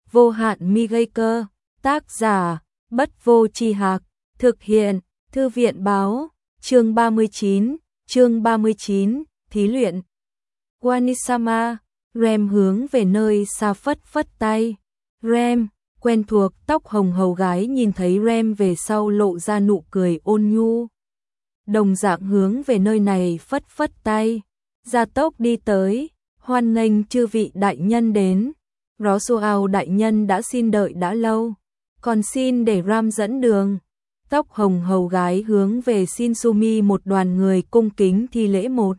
vô hạn mi gây cơ, tác giả, Bất Vô Tri Hạc, thực hiện, Thư viện Báo, chương 39, thí luyện. Wanisama, Rem hướng về nơi xa phất phất tay. Rem, quen thuộc, tóc hồng hầu gái nhìn thấy Rem về sau lộ ra nụ cười ôn nhu. Đồng dạng hướng về nơi này phất phất tay, gia tốc đi tới, hoan nghênh chư vị đại nhân đến. Roswell đại nhân đã xin đợi đã lâu, còn xin để Ram dẫn đường. Tóc hồng hầu gái hướng về Shinsumi một đoàn người cung kính thi lễ một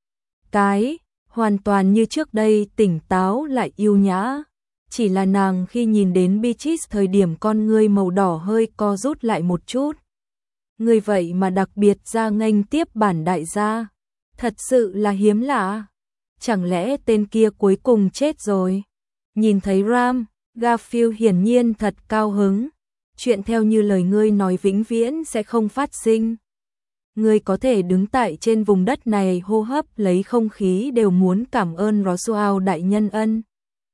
cái, hoàn toàn như trước đây tỉnh táo lại yêu nhã. Chỉ là nàng khi nhìn đến Beatrice thời điểm con ngươi màu đỏ hơi co rút lại một chút. Người vậy mà đặc biệt ra nghênh tiếp bản đại gia, thật sự là hiếm lạ. Chẳng lẽ tên kia cuối cùng chết rồi? Nhìn thấy Ram, Garfield hiển nhiên thật cao hứng. Chuyện theo như lời ngươi nói vĩnh viễn sẽ không phát sinh. Ngươi có thể đứng tại trên vùng đất này hô hấp lấy không khí đều muốn cảm ơn Roswell đại nhân ân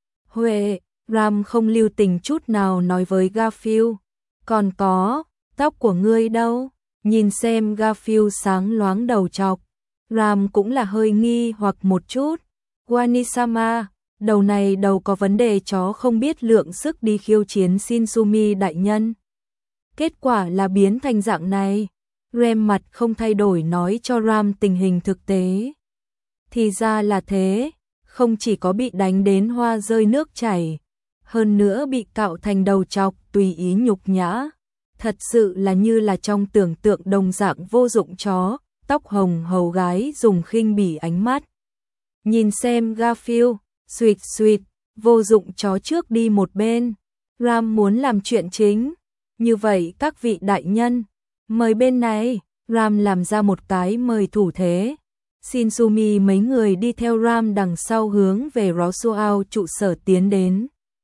huệ. Ram không lưu tình chút nào nói với Garfield. Còn có, tóc của ngươi đâu? Nhìn xem Garfield sáng loáng đầu trọc. Ram cũng là hơi nghi hoặc một chút. Wanisama, đầu này đầu có vấn đề chó không biết lượng sức đi khiêu chiến Shinsumi đại nhân. Kết quả là biến thành dạng này. Rem mặt không thay đổi nói cho Ram tình hình thực tế. Thì ra là thế, không chỉ có bị đánh đến hoa rơi nước chảy, hơn nữa bị cạo thành đầu trọc tùy ý nhục nhã. Thật sự là như là trong tưởng tượng đồng dạng vô dụng chó. Tóc hồng hầu gái dùng khinh bỉ ánh mắt nhìn xem Garfield, suýt suýt, vô dụng chó trước đi một bên. Ram muốn làm chuyện chính. Như vậy các vị đại nhân, mời bên này. Ram làm ra một cái mời thủ thế. Shinsumi mấy người đi theo Ram đằng sau hướng về Roswell trụ sở tiến đến.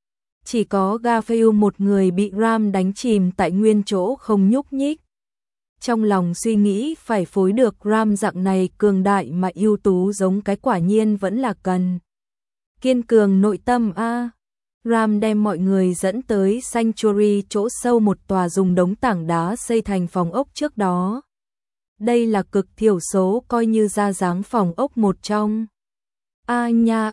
Chỉ có Garfield một người bị Ram đánh chìm tại nguyên chỗ không nhúc nhích. Trong lòng suy nghĩ phải phối được Ram dạng này cường đại mà ưu tú giống cái quả nhiên vẫn là cần kiên cường nội tâm a. Ram đem mọi người dẫn tới Sanctuary chỗ sâu một tòa dùng đống tảng đá xây thành phòng ốc trước đó. Đây là cực thiểu số coi như ra dáng phòng ốc một trong. A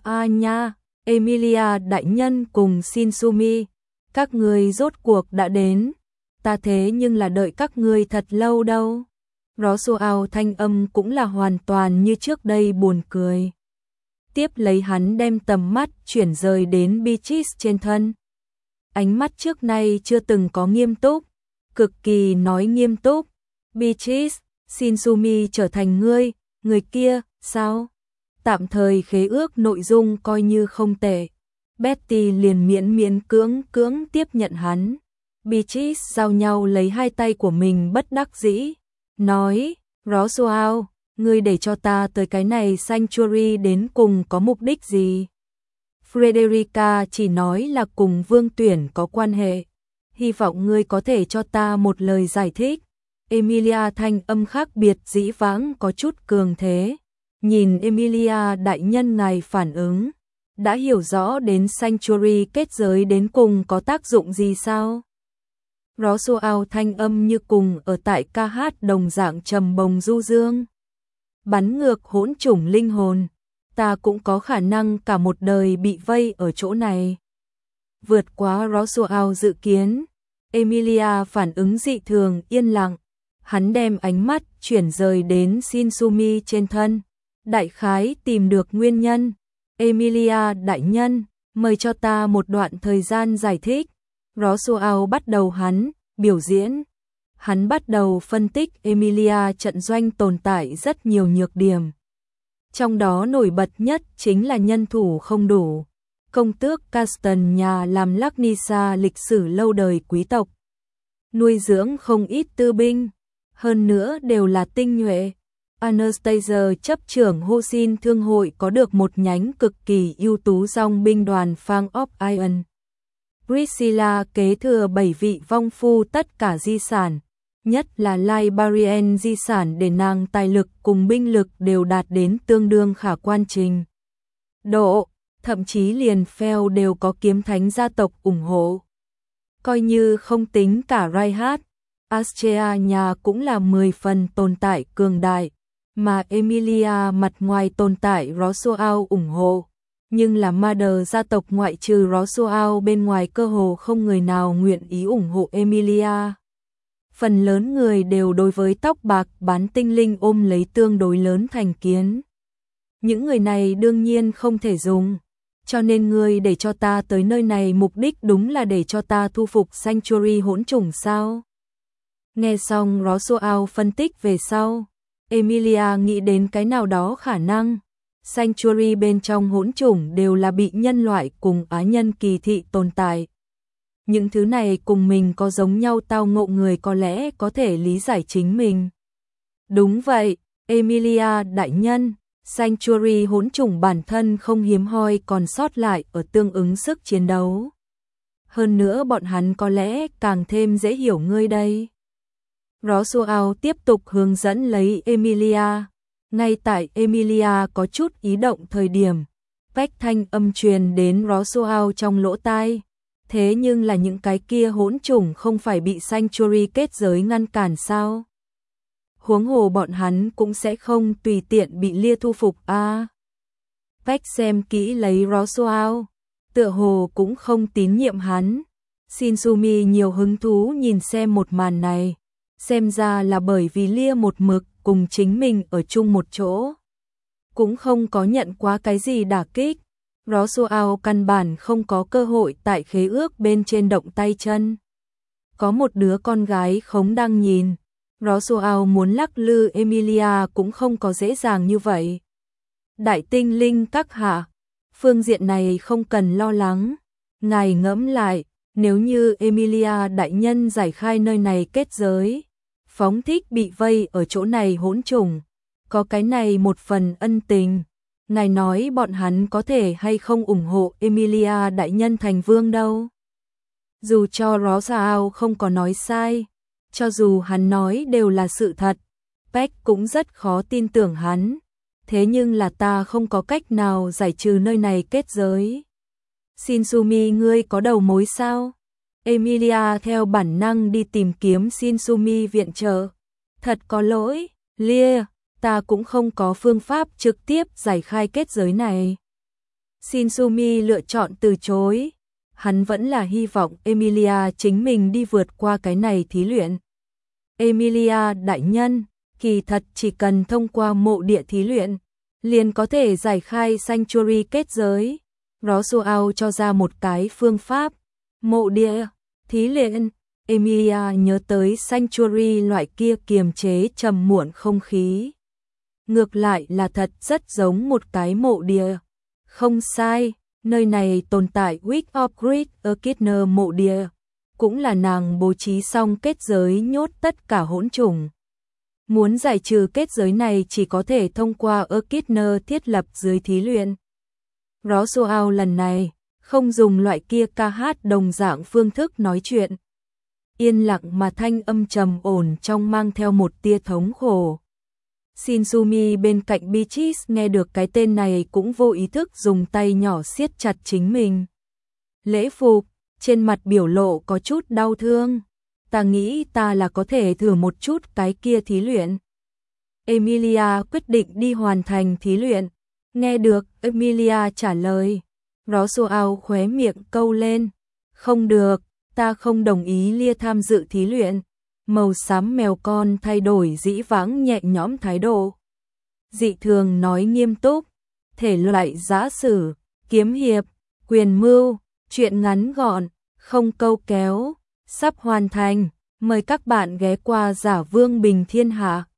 nha, Emilia đại nhân cùng Shinsumi, các người rốt cuộc đã đến. Ta thế nhưng là đợi các ngươi thật lâu đâu. Roswell thanh âm cũng là hoàn toàn như trước đây buồn cười. Tiếp lấy hắn đem tầm mắt chuyển rời đến Beatrice trên thân. Ánh mắt trước nay chưa từng có nghiêm túc, cực kỳ nói nghiêm túc. Beatrice, Shinsumi trở thành người kia, sao? Tạm thời khế ước nội dung coi như không tệ. Betty liền miễn cưỡng tiếp nhận hắn. Beatrice giao nhau lấy hai tay của mình bất đắc dĩ, nói, Roswell, ngươi để cho ta tới cái này Sanctuary đến cùng có mục đích gì? Frederica chỉ nói là cùng Vương Tuyển có quan hệ, hy vọng ngươi có thể cho ta một lời giải thích. Emilia thanh âm khác biệt dĩ vãng có chút cường thế. Nhìn Emilia đại nhân ngài phản ứng, đã hiểu rõ đến Sanctuary kết giới đến cùng có tác dụng gì sao? Roswell thanh âm như cùng ở tại ca hát đồng dạng trầm bồng du dương. Bắn ngược hỗn chủng linh hồn, ta cũng có khả năng cả một đời bị vây ở chỗ này. Vượt quá Roswell dự kiến, Emilia phản ứng dị thường yên lặng. Hắn đem ánh mắt chuyển rời đến Shinsumi trên thân. Đại khái tìm được nguyên nhân. Emilia đại nhân, mời cho ta một đoạn thời gian giải thích. Roswell bắt đầu hắn biểu diễn. Hắn bắt đầu phân tích Emilia trận doanh tồn tại rất nhiều nhược điểm. Trong đó nổi bật nhất chính là nhân thủ không đủ. Công tước Caston nhà làm Laknisa lịch sử lâu đời quý tộc. Nuôi dưỡng không ít tư binh. Hơn nữa đều là tinh nhuệ. Anastasia chấp trưởng Hosin thương hội có được một nhánh cực kỳ ưu tú dòng binh đoàn Fang of Iron. Priscilla kế thừa 7 vị vong phu tất cả di sản, nhất là Librarian di sản để nàng tài lực cùng binh lực đều đạt đến tương đương khả quan trình độ. thậm chí liền Phèo đều có kiếm thánh gia tộc ủng hộ. Coi như không tính cả Reinhardt, Austria nhà cũng là 10 phần tồn tại cường đại, mà Emilia mặt ngoài tồn tại Rousseau ủng hộ, nhưng là Mader gia tộc ngoại trừ Rousseau bên ngoài cơ hồ không người nào nguyện ý ủng hộ Emilia. Phần lớn người đều đối với tóc bạc bán tinh linh ôm lấy tương đối lớn thành kiến. Những người này đương nhiên không thể dùng, cho nên ngươi để cho ta tới nơi này mục đích đúng là để cho ta thu phục Sanctuary hỗn chủng sao? Nghe xong Rousseau phân tích về sau, Emilia nghĩ đến cái nào đó khả năng. Sanctuary bên trong hỗn chủng đều là bị nhân loại cùng á nhân kỳ thị tồn tại. Những thứ này cùng mình có giống nhau tao ngộ người có lẽ có thể lý giải chính mình. Đúng vậy, Emilia đại nhân, Sanctuary hỗn chủng bản thân không hiếm hoi còn sót lại ở tương ứng sức chiến đấu. Hơn nữa bọn hắn có lẽ càng thêm dễ hiểu ngươi đây. Rousseau tiếp tục hướng dẫn lấy Emilia. Ngay tại Emilia có chút ý động thời điểm, vách thanh âm truyền đến Rousseau trong lỗ tai. Thế nhưng là những cái kia hỗn chủng không phải bị Sanctuary kết giới ngăn cản sao? Huống hồ bọn hắn cũng sẽ không tùy tiện bị Lia thu phục a. Vách xem kỹ lấy Rousseau, tựa hồ cũng không tín nhiệm hắn. Shinsumi nhiều hứng thú nhìn xem một màn này, xem ra là bởi vì Lia một mực cùng chính mình ở chung một chỗ, cũng không có nhận quá cái gì đả kích. Rousseau căn bản không có cơ hội tại khế ước bên trên động tay chân. Có một đứa con gái khống đang nhìn, Rousseau muốn lắc lư Emilia cũng không có dễ dàng như vậy. Đại tinh linh các hạ, phương diện này không cần lo lắng. Ngài ngẫm lại, nếu như Emilia đại nhân giải khai nơi này kết giới, phóng thích bị vây ở chỗ này hỗn chủng, có cái này một phần ân tình. Ngài nói bọn hắn có thể hay không ủng hộ Emilia đại nhân thành vương đâu. Dù cho Rousseau không có nói sai, cho dù hắn nói đều là sự thật, Peck cũng rất khó tin tưởng hắn. Thế nhưng là ta không có cách nào giải trừ nơi này kết giới. Shinsumi ngươi có đầu mối sao? Emilia theo bản năng đi tìm kiếm Shinsumi viện trợ. Thật có lỗi, Lia, ta cũng không có phương pháp trực tiếp giải khai kết giới này. Shinsumi lựa chọn từ chối. Hắn vẫn là hy vọng Emilia chính mình đi vượt qua cái này thí luyện. Emilia đại nhân, kỳ thật chỉ cần thông qua mộ địa thí luyện, liền có thể giải khai Sanctuary kết giới. Rousseau cho ra một cái phương pháp. Mộ địa, thí luyện. Emilia nhớ tới Sanctuary loại kia kiềm chế trầm muộn không khí. Ngược lại là thật rất giống một cái mộ địa. Không sai, nơi này tồn tại Witch of Great Echidna mộ địa. Cũng là nàng bố trí xong kết giới nhốt tất cả hỗn chủng. Muốn giải trừ kết giới này chỉ có thể thông qua Echidna thiết lập dưới thí luyện. Rousseau lần này không dùng loại kia ca hát đồng dạng phương thức nói chuyện. Yên lặng mà thanh âm trầm ổn trong mang theo một tia thống khổ. Shinsumi bên cạnh Beatrice nghe được cái tên này cũng vô ý thức dùng tay nhỏ siết chặt chính mình. Lễ phục, trên mặt biểu lộ có chút đau thương. Ta nghĩ ta là có thể thử một chút cái kia thí luyện. Emilia quyết định đi hoàn thành thí luyện. Nghe được Emilia trả lời, Rousseau khóe miệng câu lên. Không được, ta không đồng ý Lia tham dự thí luyện. Màu xám mèo con thay đổi dĩ vãng nhẹ nhõm thái độ. Dị thường nói nghiêm túc, thể loại giã sử, kiếm hiệp, quyền mưu, truyện ngắn gọn, không câu kéo, sắp hoàn thành. Mời các bạn ghé qua Giả Vương Bình Thiên Hạ.